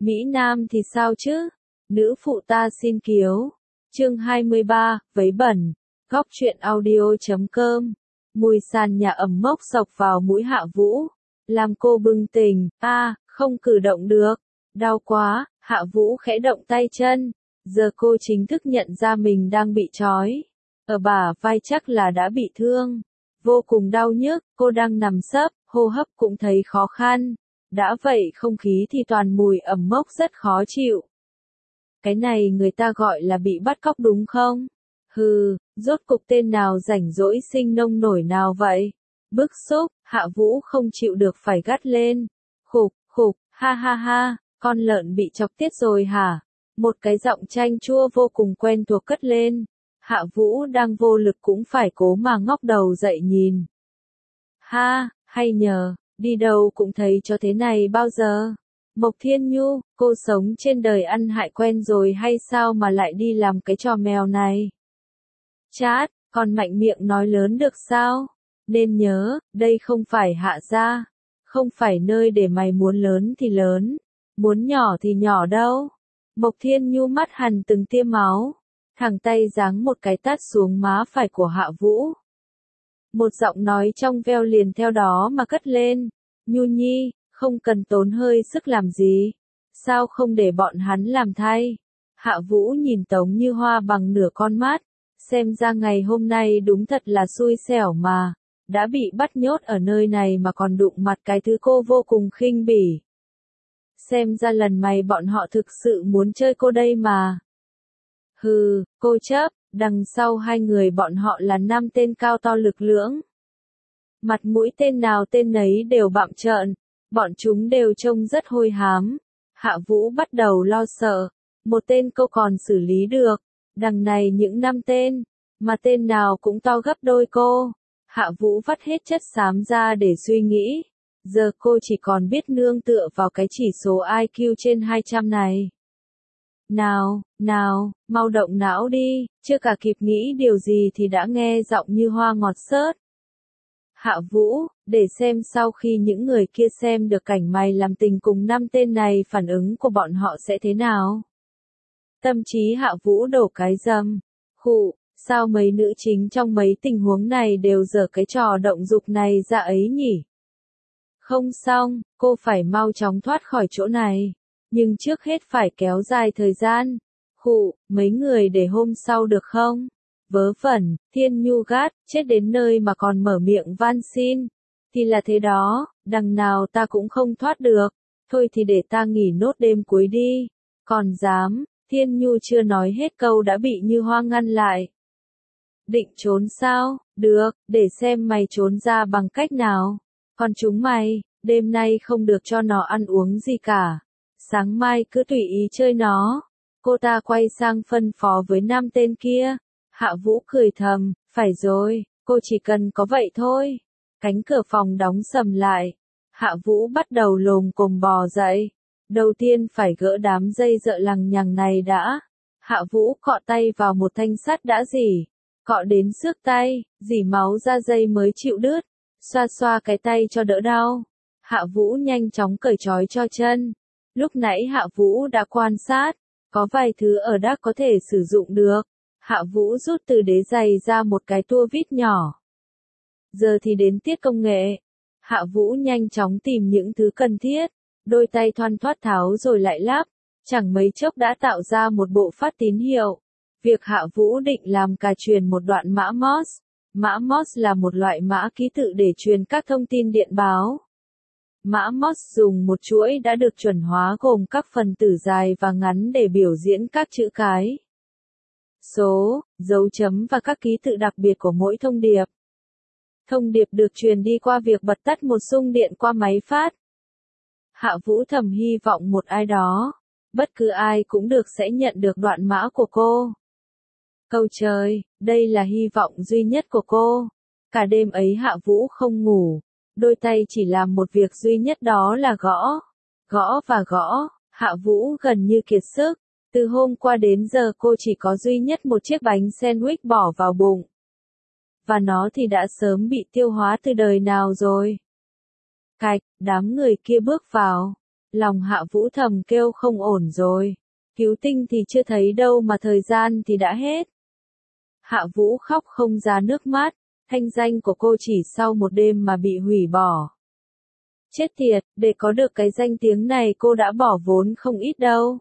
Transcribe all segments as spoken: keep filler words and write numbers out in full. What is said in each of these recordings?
Mỹ Nam thì sao chứ? Nữ phụ ta xin kiếu. Chương hai mươi ba, vấy bẩn. Góc truyện audio chấm com. Mùi sàn nhà ẩm mốc xộc vào mũi Hạ Vũ. Làm cô bừng tỉnh, a, à, không cử động được. Đau quá, Hạ Vũ khẽ động tay chân. Giờ cô chính thức nhận ra mình đang bị trói. Ở bả vai chắc là đã bị thương. Vô cùng đau nhức, cô đang nằm sấp, hô hấp cũng thấy khó khăn. Đã vậy không khí thì toàn mùi ẩm mốc rất khó chịu. Cái này người ta gọi là bị bắt cóc đúng không? Hừ, rốt cục tên nào rảnh rỗi sinh nông nổi nào vậy? Bức xúc, Hạ Vũ không chịu được phải gắt lên. Khục, khục, ha ha ha, con lợn bị chọc tiết rồi hả? Một cái giọng chanh chua vô cùng quen thuộc cất lên. Hạ Vũ đang vô lực cũng phải cố mà ngóc đầu dậy nhìn. Ha, hay nhờ, đi đâu cũng thấy cho thế này bao giờ? Mộc Thiên Nhu, cô sống trên đời ăn hại quen rồi hay sao mà lại đi làm cái trò mèo này? Chát, còn mạnh miệng nói lớn được sao? Nên nhớ, đây không phải Hạ gia, không phải nơi để mày muốn lớn thì lớn, muốn nhỏ thì nhỏ đâu. Mộc Thiên Nhu mắt hằn từng tia máu, thẳng tay giáng một cái tát xuống má phải của Hạ Vũ. Một giọng nói trong veo liền theo đó mà cất lên. Nhu Nhi, không cần tốn hơi sức làm gì. Sao không để bọn hắn làm thay? Hạ Vũ nhìn Tống Như Hoa bằng nửa con mắt. Xem ra ngày hôm nay đúng thật là xui xẻo mà. Đã bị bắt nhốt ở nơi này mà còn đụng mặt cái thứ cô vô cùng khinh bỉ. Xem ra lần này bọn họ thực sự muốn chơi cô đây mà. Hừ, cô chấp, đằng sau hai người bọn họ là năm tên cao to lực lưỡng. Mặt mũi tên nào tên nấy đều bặm trợn, bọn chúng đều trông rất hôi hám. Hạ Vũ bắt đầu lo sợ, một tên cô còn xử lý được, đằng này những năm tên, mà tên nào cũng to gấp đôi cô. Hạ Vũ vắt hết chất xám ra để suy nghĩ, giờ cô chỉ còn biết nương tựa vào cái chỉ số I Q trên hai trăm này. Nào, nào, mau động não đi, chưa cả kịp nghĩ điều gì thì đã nghe giọng Như Hoa ngọt xớt. Hạ Vũ, để xem sau khi những người kia xem được cảnh mày làm tình cùng năm tên này phản ứng của bọn họ sẽ thế nào. Tâm trí Hạ Vũ đổ cái dầm. Khụ, sao mấy nữ chính trong mấy tình huống này đều giở cái trò động dục này ra ấy nhỉ? Không xong, cô phải mau chóng thoát khỏi chỗ này. Nhưng trước hết phải kéo dài thời gian. Khụ, mấy người để hôm sau được không? Vớ vẩn, Thiên Nhu gắt, chết đến nơi mà còn mở miệng van xin. Thì là thế đó, đằng nào ta cũng không thoát được. Thôi thì để ta nghỉ nốt đêm cuối đi. Còn dám, Thiên Nhu chưa nói hết câu đã bị Như Hoa ngăn lại. Định trốn sao? Được, để xem mày trốn ra bằng cách nào. Còn chúng mày, đêm nay không được cho nó ăn uống gì cả. Sáng mai cứ tùy ý chơi nó. Cô ta quay sang phân phó với năm tên kia. Hạ Vũ cười thầm, phải rồi, cô chỉ cần có vậy thôi. Cánh cửa phòng đóng sầm lại. Hạ Vũ bắt đầu lồm cồm bò dậy. Đầu tiên phải gỡ đám dây dợ lằng nhằng này đã. Hạ Vũ cọ tay vào một thanh sắt đã rỉ. Cọ đến xước tay, rỉ máu ra dây mới chịu đứt. Xoa xoa cái tay cho đỡ đau. Hạ Vũ nhanh chóng cởi trói cho chân. Lúc nãy Hạ Vũ đã quan sát, có vài thứ ở đác có thể sử dụng được. Hạ Vũ rút từ đế giày ra một cái tua vít nhỏ. Giờ thì đến tiết công nghệ. Hạ Vũ nhanh chóng tìm những thứ cần thiết. Đôi tay thoăn thoắt tháo rồi lại lắp. Chẳng mấy chốc đã tạo ra một bộ phát tín hiệu. Việc Hạ Vũ định làm cả truyền một đoạn mã Morse. Mã Morse là một loại mã ký tự để truyền các thông tin điện báo. Mã Morse dùng một chuỗi đã được chuẩn hóa gồm các phần tử dài và ngắn để biểu diễn các chữ cái, số, dấu chấm và các ký tự đặc biệt của mỗi thông điệp. Thông điệp được truyền đi qua việc bật tắt một xung điện qua máy phát. Hạ Vũ thầm hy vọng một ai đó, bất cứ ai cũng được sẽ nhận được đoạn mã của cô. Cầu trời, đây là hy vọng duy nhất của cô. Cả đêm ấy Hạ Vũ không ngủ. Đôi tay chỉ làm một việc duy nhất đó là gõ. Gõ và gõ, Hạ Vũ gần như kiệt sức. Từ hôm qua đến giờ cô chỉ có duy nhất một chiếc bánh sandwich bỏ vào bụng. Và nó thì đã sớm bị tiêu hóa từ đời nào rồi. Cạch, đám người kia bước vào. Lòng Hạ Vũ thầm kêu không ổn rồi. Cứu tinh thì chưa thấy đâu mà thời gian thì đã hết. Hạ Vũ khóc không ra nước mắt, thanh danh của cô chỉ sau một đêm mà bị hủy bỏ. Chết tiệt, để có được cái danh tiếng này cô đã bỏ vốn không ít đâu.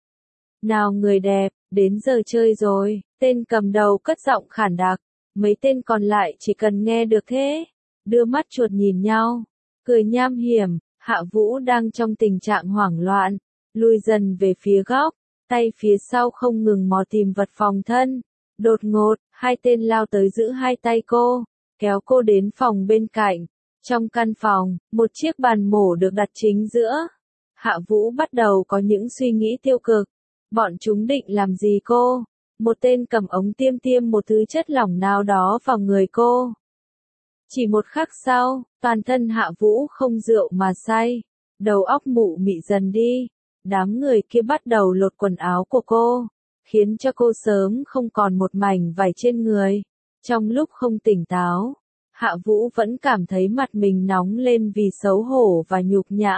Nào người đẹp, đến giờ chơi rồi, tên cầm đầu cất giọng khản đặc, mấy tên còn lại chỉ cần nghe được thế, đưa mắt chuột nhìn nhau, cười nham hiểm. Hạ Vũ đang trong tình trạng hoảng loạn, lùi dần về phía góc, tay phía sau không ngừng mò tìm vật phòng thân. Đột ngột, hai tên lao tới giữ hai tay cô, kéo cô đến phòng bên cạnh. Trong căn phòng, một chiếc bàn mổ được đặt chính giữa. Hạ Vũ bắt đầu có những suy nghĩ tiêu cực. Bọn chúng định làm gì cô? Một tên cầm ống tiêm tiêm một thứ chất lỏng nào đó vào người cô. Chỉ một khắc sau, toàn thân Hạ Vũ không rượu mà say, đầu óc mụ mị dần đi. Đám người kia bắt đầu lột quần áo của cô, khiến cho cô sớm không còn một mảnh vải trên người. Trong lúc không tỉnh táo, Hạ Vũ vẫn cảm thấy mặt mình nóng lên vì xấu hổ và nhục nhã.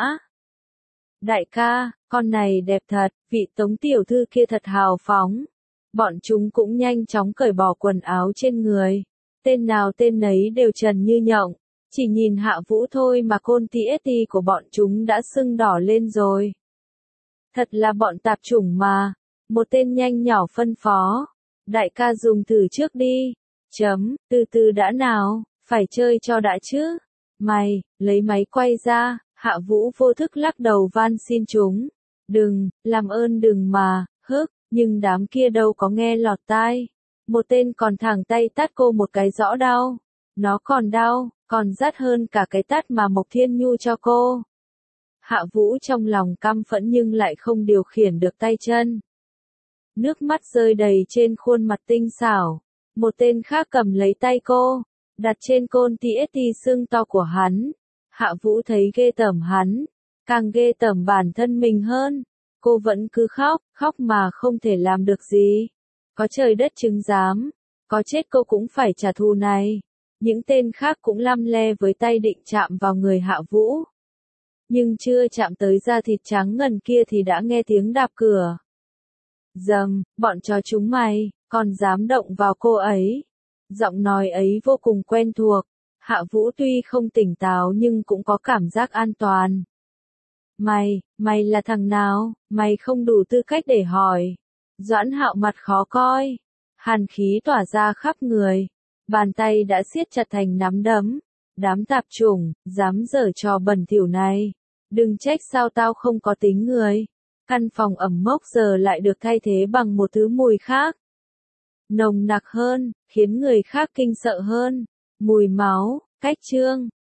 Đại ca, con này đẹp thật, vị Tống tiểu thư kia thật hào phóng. Bọn chúng cũng nhanh chóng cởi bỏ quần áo trên người. Tên nào tên nấy đều trần như nhộng. Chỉ nhìn Hạ Vũ thôi mà côn tỉ tì của bọn chúng đã sưng đỏ lên rồi. Thật là bọn tạp chủng mà. Một tên nhanh nhỏ phân phó. Đại ca dùng thử trước đi. Chấm, từ từ đã nào, phải chơi cho đã chứ. Mày, lấy máy quay ra. Hạ Vũ vô thức lắc đầu van xin chúng. Đừng, làm ơn đừng mà, hức, nhưng đám kia đâu có nghe lọt tai. Một tên còn thẳng tay tát cô một cái rõ đau. Nó còn đau, còn rát hơn cả cái tát mà Mộc Thiên Nhu cho cô. Hạ Vũ trong lòng căm phẫn nhưng lại không điều khiển được tay chân. Nước mắt rơi đầy trên khuôn mặt tinh xảo. Một tên khác cầm lấy tay cô, đặt trên côn tỉ tì sưng to của hắn. Hạ Vũ thấy ghê tởm hắn, càng ghê tởm bản thân mình hơn. Cô vẫn cứ khóc, khóc mà không thể làm được gì. Có trời đất chứng giám, có chết cô cũng phải trả thù này. Những tên khác cũng lăm le với tay định chạm vào người Hạ Vũ. Nhưng chưa chạm tới da thịt trắng ngần kia thì đã nghe tiếng đạp cửa. Dầm, bọn chó chúng mày, còn dám động vào cô ấy. Giọng nói ấy vô cùng quen thuộc. Hạ Vũ tuy không tỉnh táo nhưng cũng có cảm giác an toàn. Mày, mày là thằng nào, mày không đủ tư cách để hỏi. Doãn Hạo mặt khó coi, hàn khí tỏa ra khắp người, bàn tay đã siết chặt thành nắm đấm. Đám tạp chủng, dám giở trò bẩn thỉu này, đừng trách sao tao không có tính người. Căn phòng ẩm mốc giờ lại được thay thế bằng một thứ mùi khác. Nồng nặc hơn, khiến người khác kinh sợ hơn. Mùi máu, cách trương.